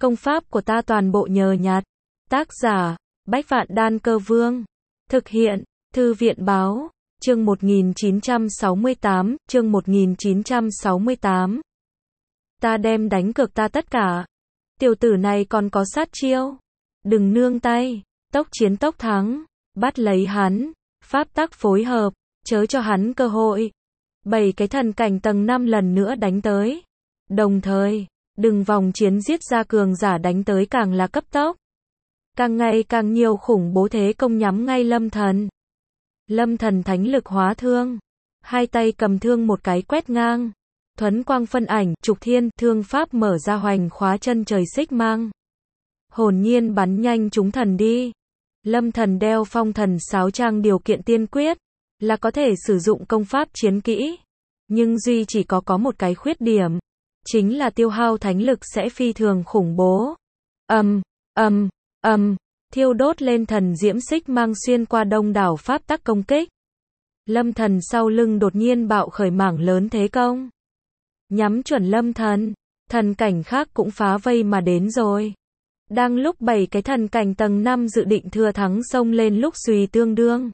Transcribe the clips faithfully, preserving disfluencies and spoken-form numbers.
Công pháp của ta toàn bộ nhờ nhặt. Tác giả, Bách Vạn Đan Cơ Vương. Thực hiện, Thư viện Báo. Chương một nghìn chín trăm sáu mươi tám, chương một nghìn chín trăm sáu mươi tám. Ta đem đánh cược ta tất cả. Tiểu tử này còn có sát chiêu. Đừng nương tay, tốc chiến tốc thắng. Bắt lấy hắn, pháp tắc phối hợp, chớ cho hắn cơ hội. Bảy cái thần cảnh tầng năm lần nữa đánh tới. Đồng thời, đừng vòng chiến giết ra cường giả đánh tới càng là cấp tốc. Càng ngày càng nhiều khủng bố thế công nhắm ngay Lâm Thần. Lâm Thần thánh lực hóa thương, hai tay cầm thương một cái quét ngang, thuấn quang phân ảnh, trục thiên, thương pháp mở ra hoành khóa chân trời xích mang. Hồn nhiên bắn nhanh chúng thần đi. Lâm Thần đeo phong thần sáo trang điều kiện tiên quyết, là có thể sử dụng công pháp chiến kỹ. Nhưng duy chỉ có có một cái khuyết điểm, chính là tiêu hao thánh lực sẽ phi thường khủng bố. Ầm, ầm, ầm, thiêu đốt lên thần diễm xích mang xuyên qua đông đảo pháp tắc công kích. Lâm Thần sau lưng đột nhiên bạo khởi mảng lớn thế công. Nhắm chuẩn Lâm Thần, thần cảnh khác cũng phá vây mà đến rồi. Đang lúc bảy cái thần cảnh tầng năm dự định thừa thắng xông lên lúc xùy tương đương.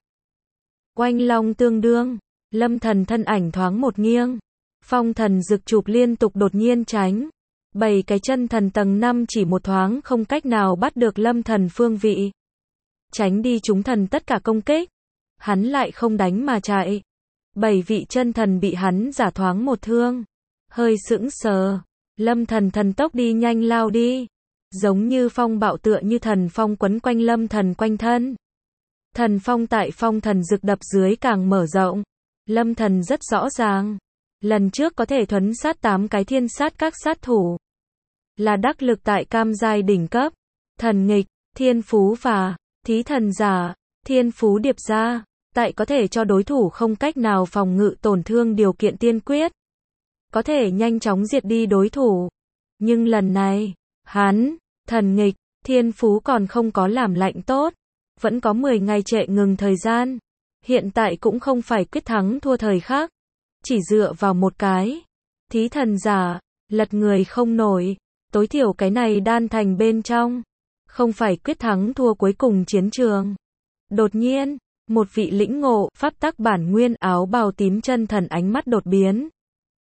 Oanh long tương đương, Lâm Thần thân ảnh thoáng một nghiêng. Phong thần rực chụp liên tục đột nhiên tránh. Bảy cái chân thần tầng năm chỉ một thoáng không cách nào bắt được Lâm Thần phương vị. Tránh đi chúng thần tất cả công kích. Hắn lại không đánh mà chạy. Bảy vị chân thần bị hắn giả thoáng một thương. Hơi sững sờ. Lâm Thần thần tốc đi nhanh lao đi. Giống như phong bạo tựa như thần phong quấn quanh Lâm Thần quanh thân. Thần phong tại phong thần rực đập dưới càng mở rộng. Lâm Thần rất rõ ràng. Lần trước có thể thuấn sát tám cái thiên sát các sát thủ. Là đắc lực tại cam giai đỉnh cấp. Thần nghịch, thiên phú và thí thần giả, thiên phú điệp ra. Tại có thể cho đối thủ không cách nào phòng ngự tổn thương điều kiện tiên quyết. Có thể nhanh chóng diệt đi đối thủ. Nhưng lần này, hắn, thần nghịch, thiên phú còn không có làm lạnh tốt. Vẫn có mười ngày trệ ngừng thời gian. Hiện tại cũng không phải quyết thắng thua thời khắc. Chỉ dựa vào một cái. Thí thần giả, lật người không nổi. Tối thiểu cái này đan thành bên trong. Không phải quyết thắng thua cuối cùng chiến trường. Đột nhiên, một vị lĩnh ngộ, pháp tắc bản nguyên áo bào tím chân thần ánh mắt đột biến.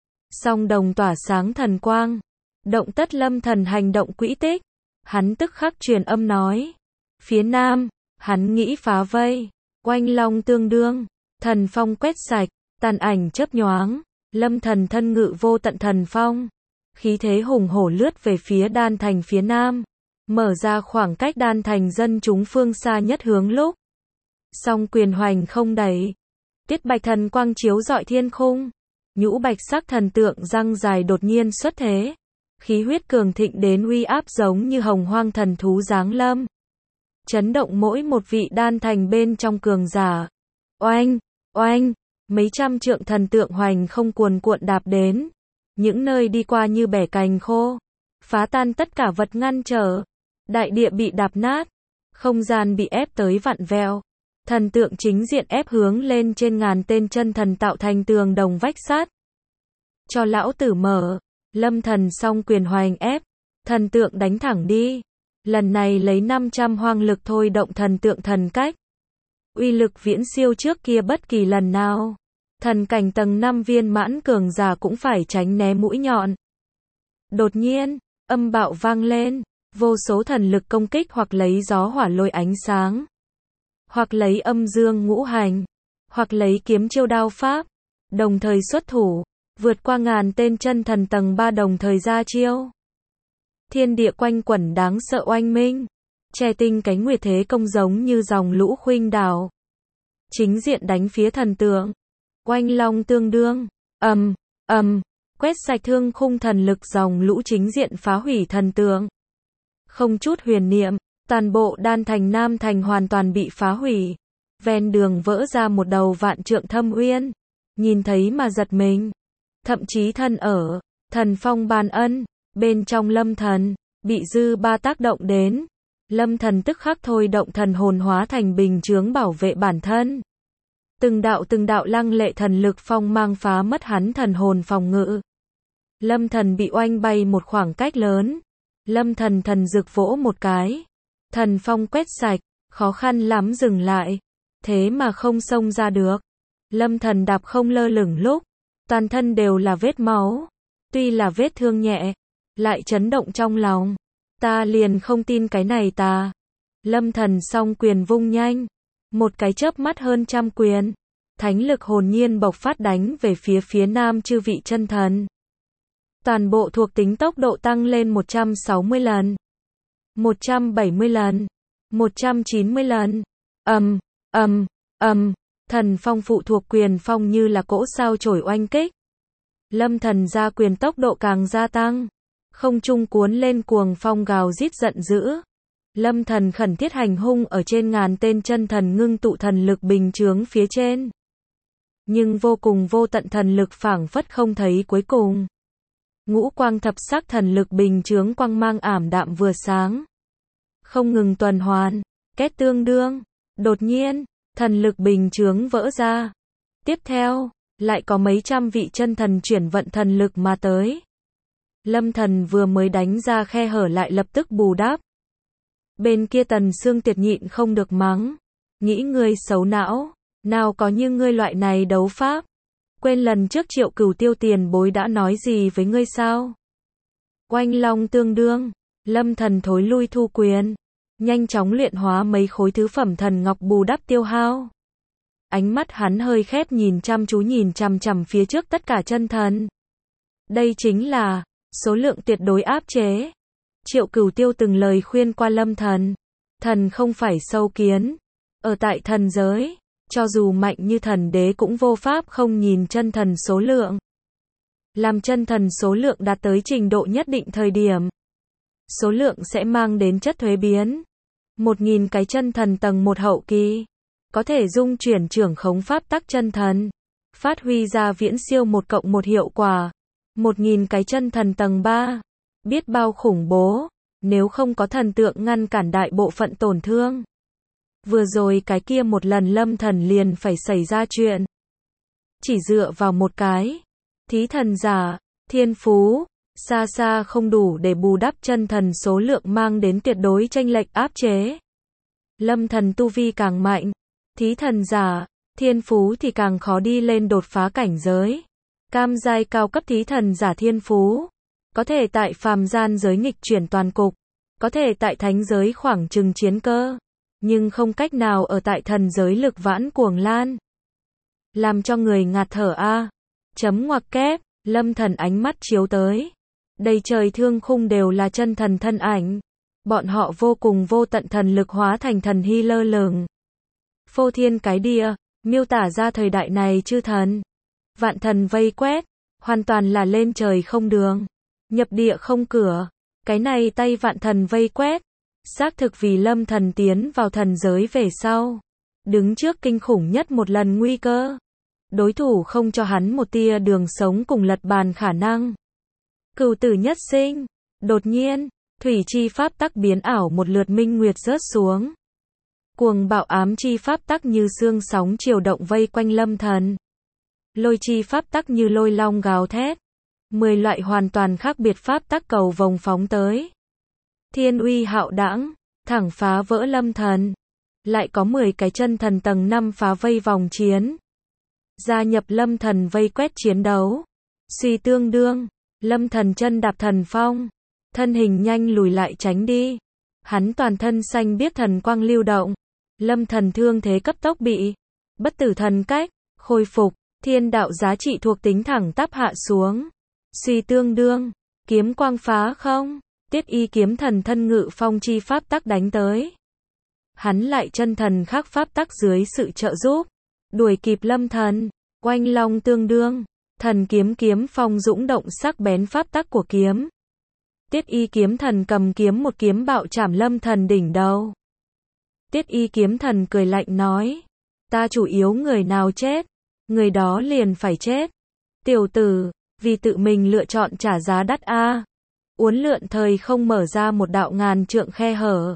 Song đồng tỏa sáng thần quang. Động tất Lâm Thần hành động quỹ tích. Hắn tức khắc truyền âm nói. Phía nam, hắn nghĩ phá vây. Oanh long tương đương. Thần phong quét sạch. Tàn ảnh chớp nhoáng. Lâm Thần thân ngự vô tận thần phong. Khí thế hùng hổ lướt về phía đan thành phía nam. Mở ra khoảng cách đan thành dân chúng phương xa nhất hướng lúc. Song quyền hoành không đẩy. Tuyết bạch thần quang chiếu rọi thiên khung. Nhũ bạch sắc thần tượng răng dài đột nhiên xuất thế. Khí huyết cường thịnh đến uy áp giống như hồng hoang thần thú giáng lâm. Chấn động mỗi một vị đan thành bên trong cường giả. Oanh, oanh, mấy trăm trượng thần tượng hoành không cuồn cuộn đạp đến. Những nơi đi qua như bẻ cành khô. Phá tan tất cả vật ngăn trở. Đại địa bị đạp nát. Không gian bị ép tới vặn vẹo. Thần tượng chính diện ép hướng lên trên ngàn tên chân thần tạo thành tường đồng vách sắt. Cho lão tử mở. Lâm Thần song quyền hoành ép. Thần tượng đánh thẳng đi. Lần này lấy năm trăm hoang lực thôi động thần tượng thần cách. Uy lực viễn siêu trước kia bất kỳ lần nào. Thần cảnh tầng năm viên mãn cường giả cũng phải tránh né mũi nhọn. Đột nhiên, âm bạo vang lên. Vô số thần lực công kích hoặc lấy gió hỏa lôi ánh sáng. Hoặc lấy âm dương ngũ hành. Hoặc lấy kiếm chiêu đao pháp. Đồng thời xuất thủ. Vượt qua ngàn tên chân thần tầng ba đồng thời ra chiêu. Thiên địa quanh quẩn đáng sợ oanh minh. Che tinh cánh nguyệt thế công giống như dòng lũ khuynh đảo. Chính diện đánh phía thần tượng. Oanh long tương đương. Ầm, ầm, quét sạch thương khung thần lực dòng lũ chính diện phá hủy thần tượng. Không chút huyền niệm, toàn bộ đan thành nam thành hoàn toàn bị phá hủy. Ven đường vỡ ra một đầu vạn trượng thâm uyên. Nhìn thấy mà giật mình. Thậm chí thân ở, thần phong ban ân, bên trong Lâm Thần, bị dư ba tác động đến. Lâm Thần tức khắc thôi động thần hồn hóa thành bình chướng bảo vệ bản thân. Từng đạo từng đạo lăng lệ thần lực phong mang phá mất hắn thần hồn phòng ngự. Lâm Thần bị oanh bay một khoảng cách lớn. Lâm Thần thần dược vỗ một cái. Thần phong quét sạch, khó khăn lắm dừng lại. Thế mà không xông ra được. Lâm Thần đạp không lơ lửng lúc. Toàn thân đều là vết máu. Tuy là vết thương nhẹ, lại chấn động trong lòng. Ta liền không tin cái này ta. Lâm Thần song quyền vung nhanh. Một cái chớp mắt hơn trăm quyền. Thánh lực hồn nhiên bộc phát đánh về phía phía nam chư vị chân thần. Toàn bộ thuộc tính tốc độ tăng lên một trăm sáu mươi lần. một trăm bảy mươi lần. một trăm chín mươi lần. Ầm, ầm, ầm, thần phong phụ thuộc quyền phong như là cỗ sao chổi oanh kích. Lâm Thần ra quyền tốc độ càng gia tăng. Không trung cuốn lên cuồng phong gào rít giận dữ. Lâm Thần khẩn thiết hành hung ở trên ngàn tên chân thần ngưng tụ thần lực bình chướng phía trên. Nhưng vô cùng vô tận thần lực phảng phất không thấy cuối cùng. Ngũ quang thập sắc thần lực bình chướng quang mang ảm đạm vừa sáng. Không ngừng tuần hoàn, kết tương đương. Đột nhiên, thần lực bình chướng vỡ ra. Tiếp theo, lại có mấy trăm vị chân thần chuyển vận thần lực mà tới. Lâm Thần vừa mới đánh ra khe hở lại lập tức bù đắp. Bên kia Tần Sương Tiệt nhịn không được mắng. Nghĩ ngươi xấu não, nào có như ngươi loại này đấu pháp. Quên lần trước Triệu Cửu Tiêu tiền bối đã nói gì với ngươi sao? Oanh long tương đương, Lâm Thần thối lui thu quyền. Nhanh chóng luyện hóa mấy khối thứ phẩm thần ngọc bù đắp tiêu hao. Ánh mắt hắn hơi khép nhìn chăm chú nhìn chằm chằm phía trước tất cả chân thần. Đây chính là số lượng tuyệt đối áp chế. Triệu Cửu Tiêu từng lời khuyên qua Lâm Thần. Thần không phải sâu kiến. Ở tại thần giới, cho dù mạnh như thần đế cũng vô pháp không nhìn chân thần số lượng. Làm chân thần số lượng đạt tới trình độ nhất định thời điểm. Số lượng sẽ mang đến chất thuế biến. Một nghìn cái chân thần tầng một hậu kỳ. Có thể dung chuyển trưởng khống pháp tắc chân thần. Phát huy ra viễn siêu một cộng một hiệu quả. Một nghìn cái chân thần tầng ba. Biết bao khủng bố. Nếu không có thần tượng ngăn cản đại bộ phận tổn thương. Vừa rồi cái kia một lần Lâm Thần liền phải xảy ra chuyện. Chỉ dựa vào một cái. Thí thần giả, thiên phú. Xa xa không đủ để bù đắp chân thần số lượng mang đến tuyệt đối chênh lệch áp chế. Lâm Thần tu vi càng mạnh. Thí thần giả, thiên phú thì càng khó đi lên đột phá cảnh giới. Cam giai cao cấp thí thần giả thiên phú. Có thể tại phàm gian giới nghịch chuyển toàn cục. Có thể tại thánh giới khoảng chừng chiến cơ. Nhưng không cách nào ở tại thần giới lực vãn cuồng lan. Làm cho người ngạt thở a. Chấm ngoặc kép, Lâm Thần ánh mắt chiếu tới. Đầy trời thương khung đều là chân thần thân ảnh. Bọn họ vô cùng vô tận thần lực hóa thành thần hy lơ lửng. Phô thiên cái địa, miêu tả ra thời đại này chư thần. Vạn thần vây quét, hoàn toàn là lên trời không đường. Nhập địa không cửa. Cái này tay vạn thần vây quét. Xác thực vì Lâm Thần tiến vào thần giới về sau. Đứng trước kinh khủng nhất một lần nguy cơ. Đối thủ không cho hắn một tia đường sống cùng lật bàn khả năng. Cửu tử nhất sinh. Đột nhiên, thủy chi pháp tắc biến ảo một lượt minh nguyệt rớt xuống. Cuồng bạo ám chi pháp tắc như xương sóng chiều động vây quanh Lâm Thần. Lôi chi pháp tắc như lôi long gào thét. Mười loại hoàn toàn khác biệt pháp tắc cầu vồng phóng tới. Thiên uy hạo đãng, thẳng phá vỡ Lâm Thần. Lại có mười cái chân thần tầng năm phá vây vòng chiến. Gia nhập Lâm Thần vây quét chiến đấu. Suy tương đương, Lâm Thần chân đạp thần phong. Thân hình nhanh lùi lại tránh đi. Hắn toàn thân xanh biếc thần quang lưu động. Lâm Thần thương thế cấp tốc bị bất tử thần cách, khôi phục. Thiên đạo giá trị thuộc tính thẳng tắp hạ xuống. Suy tương đương, kiếm quang phá không. Tiết y kiếm thần thân ngự phong chi pháp tắc đánh tới. Hắn lại chân thần khắc pháp tắc dưới sự trợ giúp. Đuổi kịp Lâm Thần. Oanh long tương đương. Thần kiếm kiếm phong dũng động sắc bén pháp tắc của kiếm. Tiết y kiếm thần cầm kiếm một kiếm bạo chảm Lâm Thần đỉnh đầu. Tiết y kiếm thần cười lạnh nói. Ta chủ yếu người nào chết. Người đó liền phải chết. Tiểu tử, vì tự mình lựa chọn trả giá đắt a. Uốn lượn thời không mở ra một đạo ngàn trượng khe hở.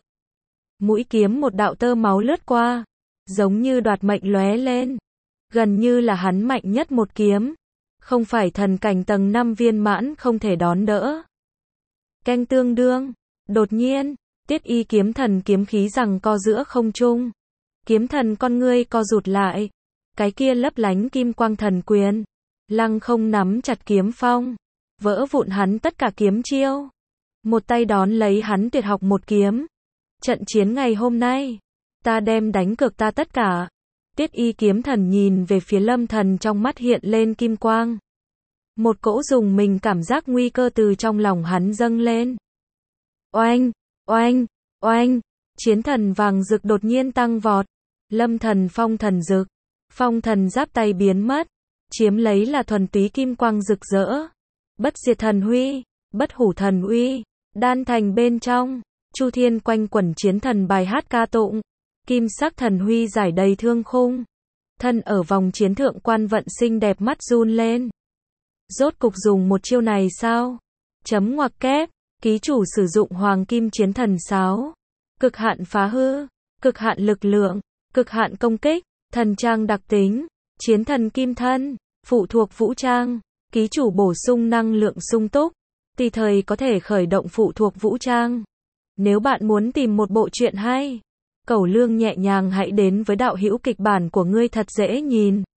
Mũi kiếm một đạo tơ máu lướt qua. Giống như đoạt mệnh lóe lên. Gần như là hắn mạnh nhất một kiếm. Không phải thần cảnh tầng năm viên mãn không thể đón đỡ. Canh tương đương, Đột nhiên, Tiết Y kiếm thần kiếm khí giằng co giữa không trung. Kiếm thần con ngươi co rụt lại. Cái kia lấp lánh kim quang thần quyền. Lăng không nắm chặt kiếm phong. Vỡ vụn hắn tất cả kiếm chiêu. Một tay đón lấy hắn tuyệt học một kiếm. Trận chiến ngày hôm nay, ta đem đánh cược ta tất cả. Tiết Y kiếm thần nhìn về phía Lâm Thần, trong mắt hiện lên kim quang. Một cỗ dùng mình cảm giác nguy cơ từ trong lòng hắn dâng lên. Oanh, oanh, oanh, chiến thần vàng rực đột nhiên tăng vọt. Lâm Thần phong thần rực, phong thần giáp tay biến mất, chiếm lấy là thuần túy kim quang rực rỡ. Bất diệt thần huy, bất hủ thần uy, đan thành bên trong, Chu Thiên quanh quẩn chiến thần bài hát ca tụng. Kim sắc thần huy giải đầy thương khung. Thân ở vòng chiến thượng quan vận xinh đẹp mắt run lên. Rốt cục dùng một chiêu này sao? Chấm ngoặc kép, ký chủ sử dụng hoàng kim chiến thần sáo. Cực hạn phá hư, cực hạn lực lượng, cực hạn công kích, thần trang đặc tính, chiến thần kim thân, phụ thuộc vũ trang. Ký chủ bổ sung năng lượng sung túc, tùy thời có thể khởi động phụ thuộc vũ trang. Nếu bạn muốn tìm một bộ truyện hay, cẩu lương nhẹ nhàng, hãy đến với đạo hữu kịch bản của ngươi thật dễ nhìn.